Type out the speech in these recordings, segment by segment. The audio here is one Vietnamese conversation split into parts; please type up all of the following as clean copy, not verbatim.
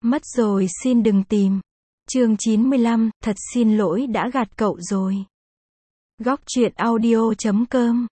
Mất rồi xin đừng tìm. Chương 95, thật xin lỗi đã gạt cậu rồi. Góc truyện audio.com.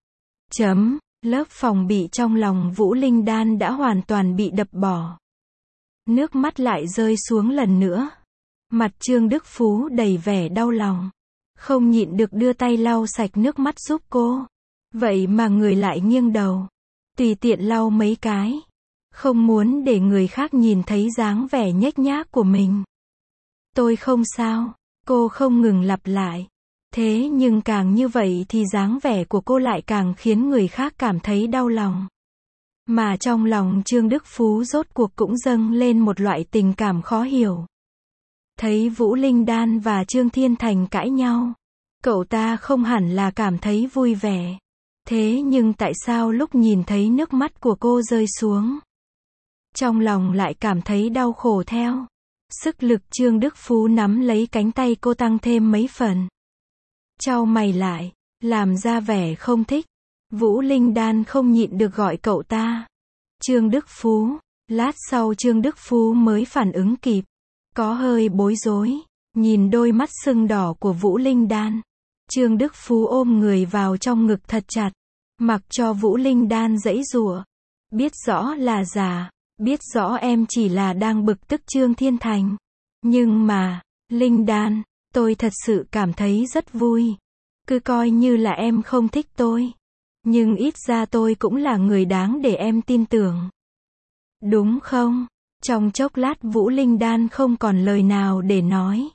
Lớp phòng bị trong lòng Vũ Linh Đan đã hoàn toàn bị đập bỏ. Nước mắt lại rơi xuống lần nữa. Mặt Trương Đức Phú đầy vẻ đau lòng. Không nhịn được đưa tay lau sạch nước mắt giúp cô. Vậy mà người lại nghiêng đầu. Tùy tiện lau mấy cái. Không muốn để người khác nhìn thấy dáng vẻ nhếch nhác của mình. Tôi không sao. Cô không ngừng lặp lại. Thế nhưng càng như vậy thì dáng vẻ của cô lại càng khiến người khác cảm thấy đau lòng. Mà trong lòng Trương Đức Phú rốt cuộc cũng dâng lên một loại tình cảm khó hiểu. Thấy Vũ Linh Đan và Trương Thiên Thành cãi nhau, cậu ta không hẳn là cảm thấy vui vẻ. Thế nhưng tại sao lúc nhìn thấy nước mắt của cô rơi xuống, trong lòng lại cảm thấy đau khổ theo. Sức lực Trương Đức Phú nắm lấy cánh tay cô tăng thêm mấy phần. Chau mày lại, làm ra vẻ không thích. Vũ Linh Đan không nhịn được gọi cậu ta Trương Đức Phú. Lát sau Trương Đức Phú mới phản ứng kịp. Có hơi bối rối, nhìn đôi mắt sưng đỏ của Vũ Linh Đan. Trương Đức Phú ôm người vào trong ngực thật chặt, mặc cho Vũ Linh Đan giãy giụa. Biết rõ là giả, biết rõ em chỉ là đang bực tức Trương Thiên Thành. Nhưng mà, Linh Đan, tôi thật sự cảm thấy rất vui. Cứ coi như là em không thích tôi. Nhưng ít ra tôi cũng là người đáng để em tin tưởng. Đúng không? Trong chốc lát Vũ Linh Đan không còn lời nào để nói.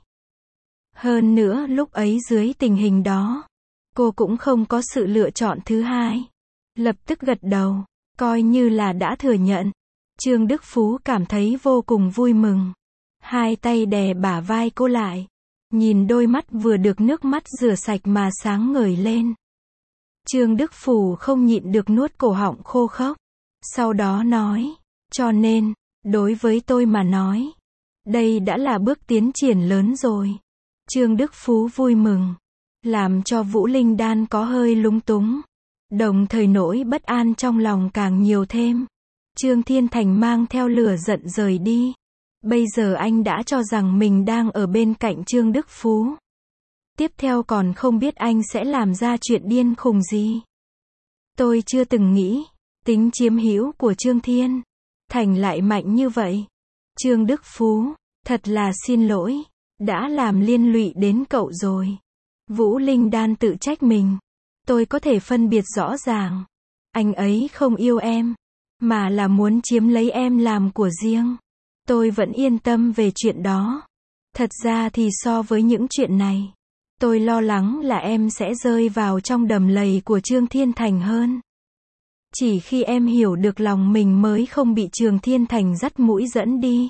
Hơn nữa lúc ấy dưới tình hình đó, cô cũng không có sự lựa chọn thứ hai. Lập tức gật đầu, coi như là đã thừa nhận. Trương Đức Phú cảm thấy vô cùng vui mừng. Hai tay đè bả vai cô lại. Nhìn đôi mắt vừa được nước mắt rửa sạch mà sáng ngời lên. Trương Đức Phú không nhịn được nuốt cổ họng khô khốc. Sau đó nói, cho nên, đối với tôi mà nói, đây đã là bước tiến triển lớn rồi. Trương Đức Phú vui mừng, làm cho Vũ Linh Đan có hơi lúng túng. Đồng thời nỗi bất an trong lòng càng nhiều thêm. Trương Thiên Thành mang theo lửa giận rời đi. Bây giờ anh đã cho rằng mình đang ở bên cạnh Trương Đức Phú. Tiếp theo còn không biết anh sẽ làm ra chuyện điên khùng gì. Tôi chưa từng nghĩ, tính chiếm hữu của Trương Thiên Thành lại mạnh như vậy. Trương Đức Phú, thật là xin lỗi, đã làm liên lụy đến cậu rồi. Vũ Linh Đan tự trách mình. Tôi có thể phân biệt rõ ràng. Anh ấy không yêu em, mà là muốn chiếm lấy em làm của riêng. Tôi vẫn yên tâm về chuyện đó. Thật ra thì so với những chuyện này, tôi lo lắng là em sẽ rơi vào trong đầm lầy của Trương Thiên Thành hơn. Chỉ khi em hiểu được lòng mình mới không bị Trương Thiên Thành dắt mũi dẫn đi.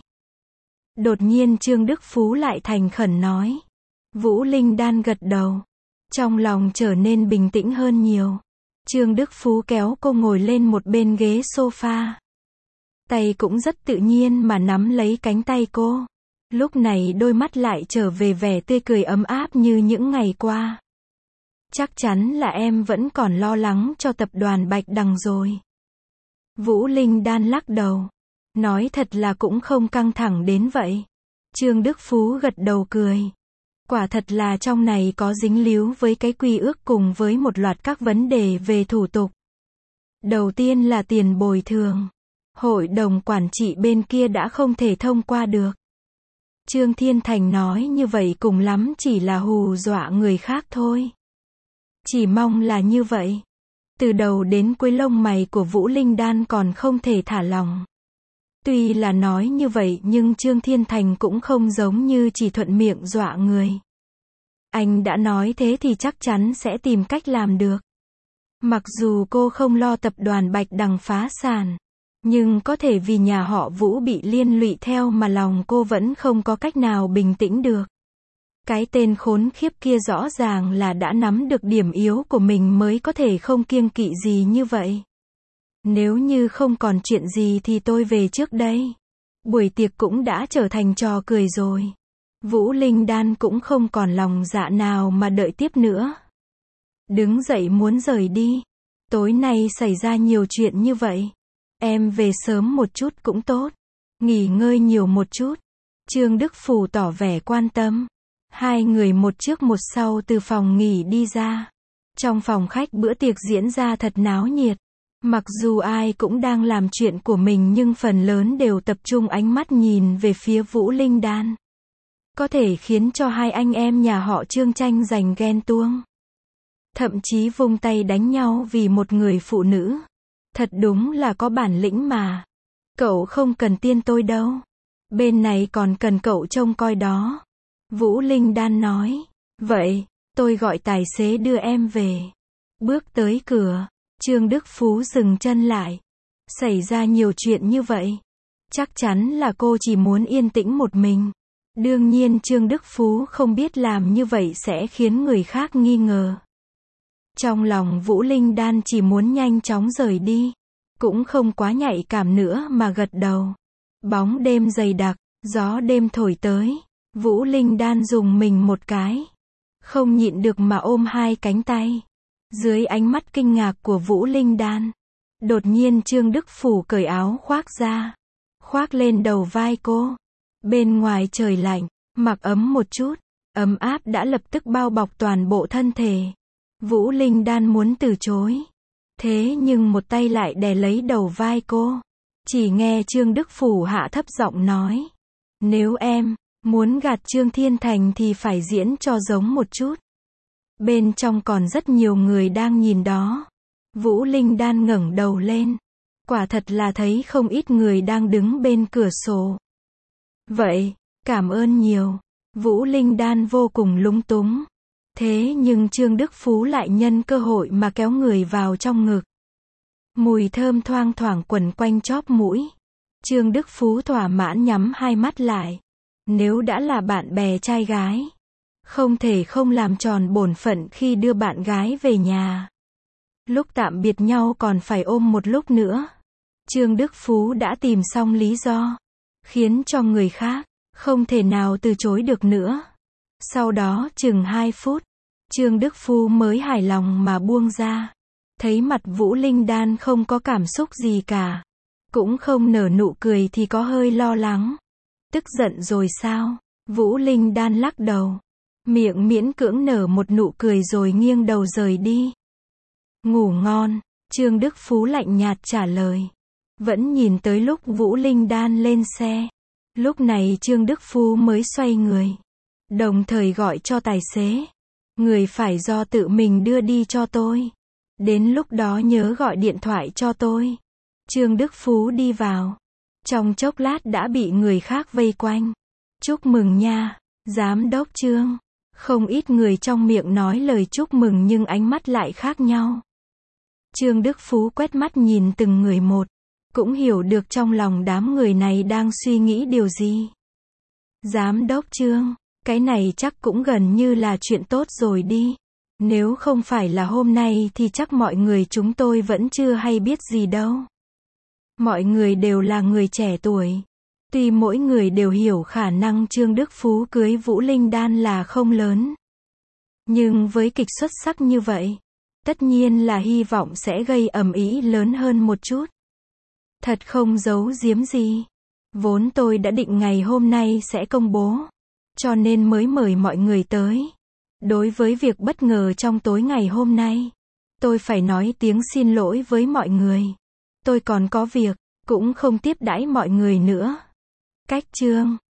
Đột nhiên Trương Đức Phú lại thành khẩn nói. Vũ Linh Đan gật đầu. Trong lòng trở nên bình tĩnh hơn nhiều. Trương Đức Phú kéo cô ngồi lên một bên ghế sofa. Tay cũng rất tự nhiên mà nắm lấy cánh tay cô. Lúc này đôi mắt lại trở về vẻ tươi cười ấm áp như những ngày qua. Chắc chắn là em vẫn còn lo lắng cho tập đoàn Bạch Đằng rồi. Vũ Linh Đan lắc đầu. Nói thật là cũng không căng thẳng đến vậy. Trương Đức Phú gật đầu cười. Quả thật là trong này có dính líu với cái quy ước cùng với một loạt các vấn đề về thủ tục. Đầu tiên là tiền bồi thường. Hội đồng quản trị bên kia đã không thể thông qua được. Trương Thiên Thành nói như vậy cùng lắm chỉ là hù dọa người khác thôi. Chỉ mong là như vậy. Từ đầu đến cuối lông mày của Vũ Linh Đan còn không thể thả lỏng. Tuy là nói như vậy nhưng Trương Thiên Thành cũng không giống như chỉ thuận miệng dọa người. Anh đã nói thế thì chắc chắn sẽ tìm cách làm được. Mặc dù cô không lo tập đoàn Bạch Đằng phá sản, nhưng có thể vì nhà họ Vũ bị liên lụy theo mà lòng cô vẫn không có cách nào bình tĩnh được. Cái tên khốn khiếp kia rõ ràng là đã nắm được điểm yếu của mình mới có thể không kiêng kỵ gì như vậy. Nếu như không còn chuyện gì thì tôi về trước đây. Buổi tiệc cũng đã trở thành trò cười rồi. Vũ Linh Đan cũng không còn lòng dạ nào mà đợi tiếp nữa. Đứng dậy muốn rời đi. Tối nay xảy ra nhiều chuyện như vậy. Em về sớm một chút cũng tốt. Nghỉ ngơi nhiều một chút. Trương Đức Phù tỏ vẻ quan tâm. Hai người một trước một sau từ phòng nghỉ đi ra. Trong phòng khách bữa tiệc diễn ra thật náo nhiệt. Mặc dù ai cũng đang làm chuyện của mình nhưng phần lớn đều tập trung ánh mắt nhìn về phía Vũ Linh Đan. Có thể khiến cho hai anh em nhà họ Trương tranh giành ghen tuông. Thậm chí vung tay đánh nhau vì một người phụ nữ. Thật đúng là có bản lĩnh mà. Cậu không cần tiên tôi đâu. Bên này còn cần cậu trông coi đó. Vũ Linh Đan nói. Vậy, tôi gọi tài xế đưa em về. Bước tới cửa, Trương Đức Phú dừng chân lại. Xảy ra nhiều chuyện như vậy. Chắc chắn là cô chỉ muốn yên tĩnh một mình. Đương nhiên Trương Đức Phú không biết làm như vậy sẽ khiến người khác nghi ngờ. Trong lòng Vũ Linh Đan chỉ muốn nhanh chóng rời đi. Cũng không quá nhạy cảm nữa mà gật đầu. Bóng đêm dày đặc, gió đêm thổi tới. Vũ Linh Đan dùng mình một cái. Không nhịn được mà ôm hai cánh tay. Dưới ánh mắt kinh ngạc của Vũ Linh Đan. Đột nhiên Trương Đức Phù cởi áo khoác ra. Khoác lên đầu vai cô. Bên ngoài trời lạnh, mặc ấm một chút. Ấm áp đã lập tức bao bọc toàn bộ thân thể. Vũ Linh Đan muốn từ chối. Thế nhưng một tay lại đè lấy đầu vai cô. Chỉ nghe Trương Đức Phù hạ thấp giọng nói. Nếu em muốn gạt Trương Thiên Thành thì phải diễn cho giống một chút. Bên trong còn rất nhiều người đang nhìn đó. Vũ Linh Đan ngẩng đầu lên. Quả thật là thấy không ít người đang đứng bên cửa sổ. Vậy, cảm ơn nhiều. Vũ Linh Đan vô cùng lúng túng. Thế nhưng Trương Đức Phú lại nhân cơ hội mà kéo người vào trong ngực. Mùi thơm thoang thoảng quẩn quanh chóp mũi. Trương Đức Phú thỏa mãn nhắm hai mắt lại. Nếu đã là bạn bè trai gái, không thể không làm tròn bổn phận khi đưa bạn gái về nhà. Lúc tạm biệt nhau còn phải ôm một lúc nữa. Trương Đức Phú đã tìm xong lý do, khiến cho người khác không thể nào từ chối được nữa. Sau đó chừng 2 phút, Trương Đức Phú mới hài lòng mà buông ra. Thấy mặt Vũ Linh Đan không có cảm xúc gì cả, cũng không nở nụ cười thì có hơi lo lắng. Tức giận rồi sao? Vũ Linh Đan lắc đầu. Miệng miễn cưỡng nở một nụ cười rồi nghiêng đầu rời đi. Ngủ ngon, Trương Đức Phú lạnh nhạt trả lời. Vẫn nhìn tới lúc Vũ Linh Đan lên xe. Lúc này Trương Đức Phú mới xoay người. Đồng thời gọi cho tài xế. Người phải do tự mình đưa đi cho tôi. Đến lúc đó nhớ gọi điện thoại cho tôi. Trương Đức Phú đi vào. Trong chốc lát đã bị người khác vây quanh. Chúc mừng nha, Giám đốc Trương. Không ít người trong miệng nói lời chúc mừng nhưng ánh mắt lại khác nhau. Trương Đức Phú quét mắt nhìn từng người một. Cũng hiểu được trong lòng đám người này đang suy nghĩ điều gì. Giám đốc Trương, cái này chắc cũng gần như là chuyện tốt rồi đi. Nếu không phải là hôm nay thì chắc mọi người chúng tôi vẫn chưa hay biết gì đâu. Mọi người đều là người trẻ tuổi. Tuy mỗi người đều hiểu khả năng Trương Đức Phú cưới Vũ Linh Đan là không lớn. Nhưng với kịch xuất sắc như vậy, tất nhiên là hy vọng sẽ gây ầm ĩ lớn hơn một chút. Thật không giấu giếm gì. Vốn tôi đã định ngày hôm nay sẽ công bố, cho nên mới mời mọi người tới. Đối với việc bất ngờ trong tối ngày hôm nay, tôi phải nói tiếng xin lỗi với mọi người. Tôi còn có việc, cũng không tiếp đãi mọi người nữa. Cách Trương